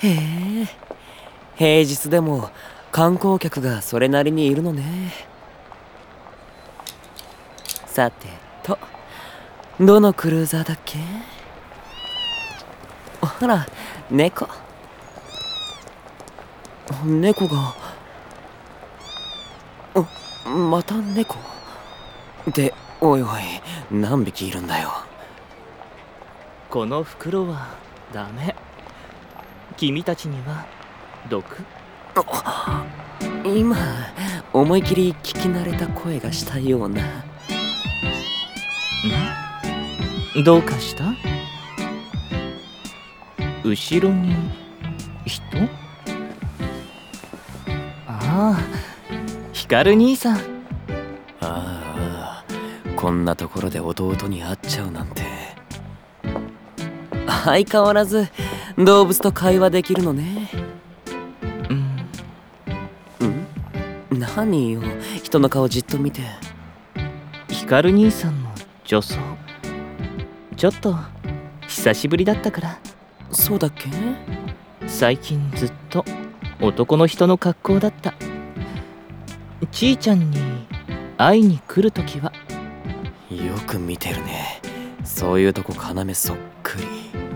へえ、平日でも観光客がそれなりにいるのね。さてと、どのクルーザーだっけ？ほら、猫が。また猫で、おいおい、何匹いるんだよ。 この袋はダメ。君たちには毒。 今思い切り聞き慣れた声がしたような。 どうかした？後ろに人？ああ、ヒカル兄さん。 ああ、こんなところで弟に会っちゃうなんて。相変わらず動物と会話できるのね。何よ、人の顔じっと見て。 ヒカル兄さんの女装、ちょっと久しぶりだったから。 そうだっけ？ 最近ずっと男の人の格好だった。ちーちゃんに会いに来るときは。 よく見てるね。そういうとこ要そっくり。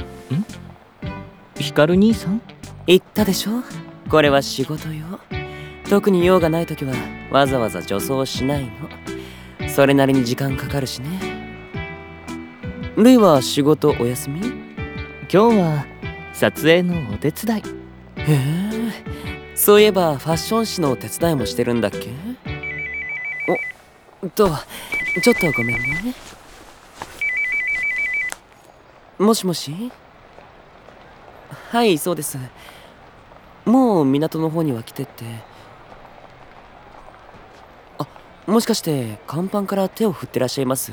ヒカル兄さん？ 言ったでしょ、これは仕事よ。特に用がないときはわざわざ女装しないの。それなりに時間かかるしね。ルイは仕事お休み？ 今日は撮影のお手伝い。 へえ、そういえばファッション誌の手伝いもしてるんだっけ？ちょっとごめんね。もしもし？はい、そうです。もう港の方には来てって。もしかして甲板から手を振ってらっしゃいます？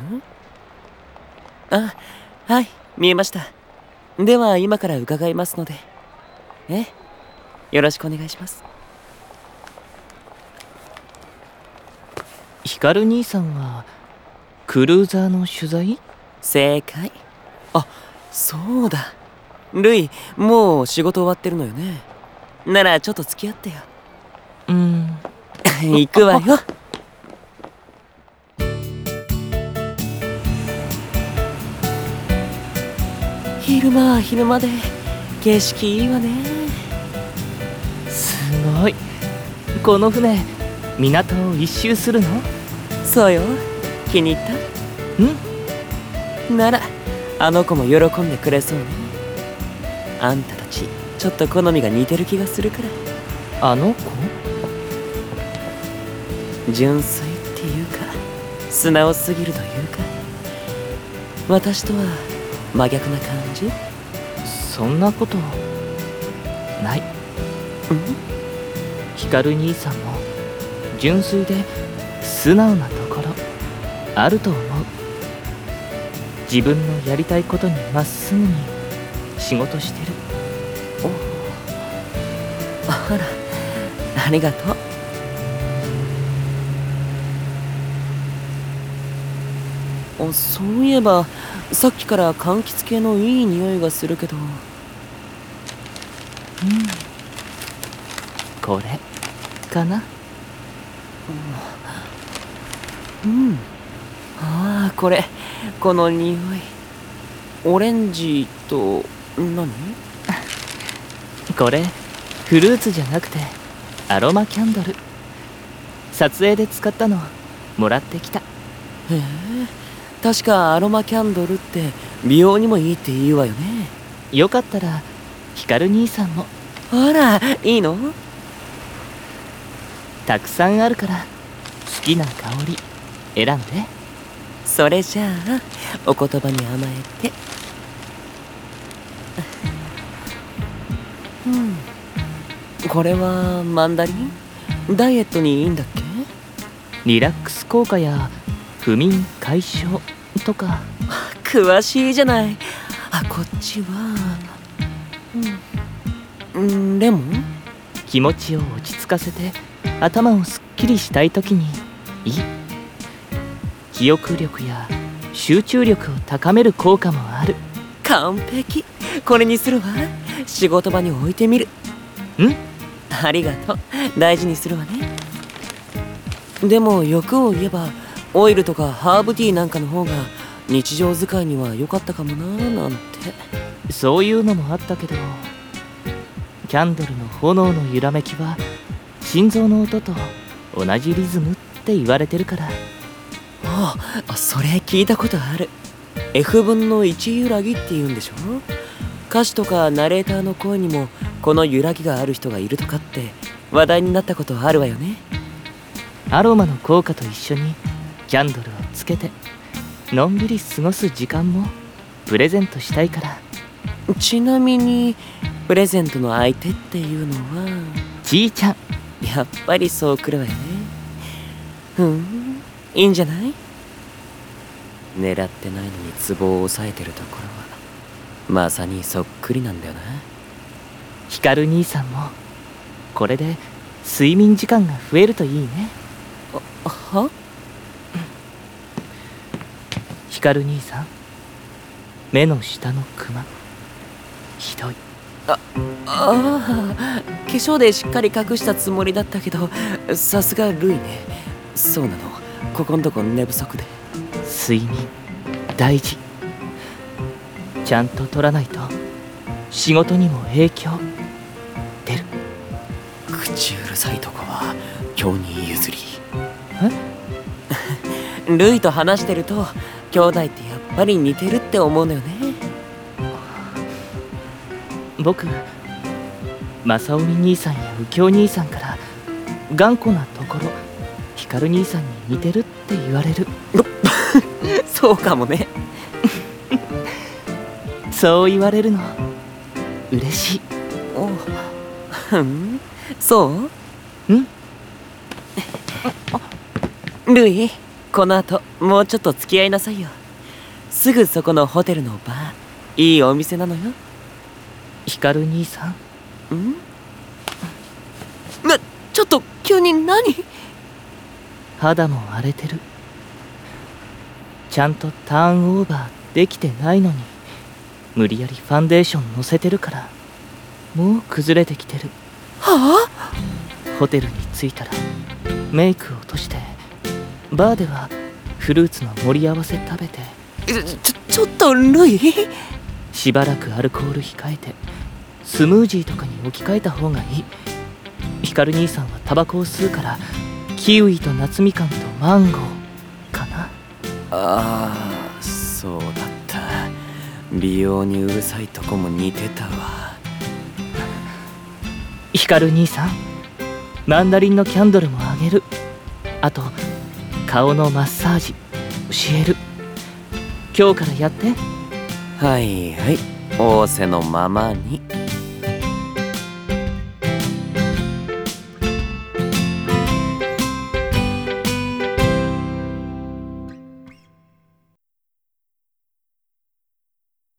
はい、見えました。では今から伺いますので。よろしくお願いします。 ヒカル兄さんはクルーザーの取材？ 正解。そうだ。ルイ、もう仕事終わってるのよね。ならちょっと付き合ってよ。行くわよ。昼間は昼間で景色いいわね。 すごい。この船、港を一周するの？ そうよ。気に入った？ならあの子も喜んでくれそうね。あんたたちちょっと好みが似てる気がするから。 あの子？ 純粋っていうか素直すぎるというか、私とは真逆な感じ？ そんなことない。ヒカル兄さんも純粋で素直なところあると思う。自分のやりたいことにまっすぐに仕事してる。 あら、ありがとう。そういえばさっきから柑橘系のいい匂いがするけど。 これかな？ この匂い。オレンジと何？ これフルーツじゃなくてアロマキャンドル。撮影で使ったのもらってきた。 へえ、確かアロマキャンドルって美容にもいいって言うわよね。 よかったらヒカル兄さんも。 あら、いいの？ たくさんあるから好きな香り選んで。 それじゃあお言葉に甘えて。これはマンダリン？ダイエットにいいんだっけ？ リラックス効果や不眠解消とか。 詳しいじゃない。こっちはレモン？ 気持ちを落ち着かせて頭をすっきりしたい時にいい。記憶力や集中力を高める効果もある。 完璧。これにするわ。 仕事場に置いてみる。 ん？ ありがとう。大事にするわね。でも欲を言えばオイルとかハーブティーなんかの方が日常使いには良かったかもななんて。 そういうのもあったけど、キャンドルの炎の揺らめきは心臓の音と同じリズムって言われてるから。 ああ、それ聞いたことある。F 分の1揺らぎって言うんでしょ。歌手とかナレーターの声にもこの揺らぎがある人がいるとかって話題になったことあるわよね。 アロマの効果と一緒にキャンドルをつけてのんびり過ごす時間もプレゼントしたいから。 ちなみにプレゼントの相手っていうのはちーちゃん。 やっぱりそうくるわよね。いいんじゃない。狙ってないのにツボを押さえてるところはまさにそっくりなんだよな。 ヒカル兄さんもこれで睡眠時間が増えるといいね。 は？ ヒカル兄さん、目の下のクマひどい。 化粧でしっかり隠したつもりだったけど、さすがルイね。そうなの、ここんとこ寝不足で。 睡眠大事。ちゃんと取らないと仕事にも影響出る。 口うるさいとこは今日に譲り。 え？ ルイと話してると兄弟ってやっぱり似てるって思うのよね。 僕、正臣兄さんや右京兄さんから頑固なところヒカル兄さんに似てるって言われる。 そうかもね。 そう言われるの嬉しい。 そう？ルイ、この後もうちょっと付き合いなさいよ。すぐそこのホテルのバー、いいお店なのよ。 ヒカル兄さん。 ちょっと急に何？ 肌も荒れてる。ちゃんとターンオーバーできてないのに無理やりファンデーションのせてるからもう崩れてきてる。 はあ？ ホテルに着いたらメイクを落として、バーではフルーツの盛り合わせ食べて。 ちょっとルイ。 しばらくアルコール控えてスムージーとかに置き換えた方がいい。ヒカル兄さんはタバコを吸うからキウイと夏みかんとマンゴーかな。 そうだった。美容にうるさいとこも似てたわ。 ヒカル兄さん、マンダリンのキャンドルもあげる。あと顔のマッサージ教える。今日からやって。 はいはい、仰せのままに。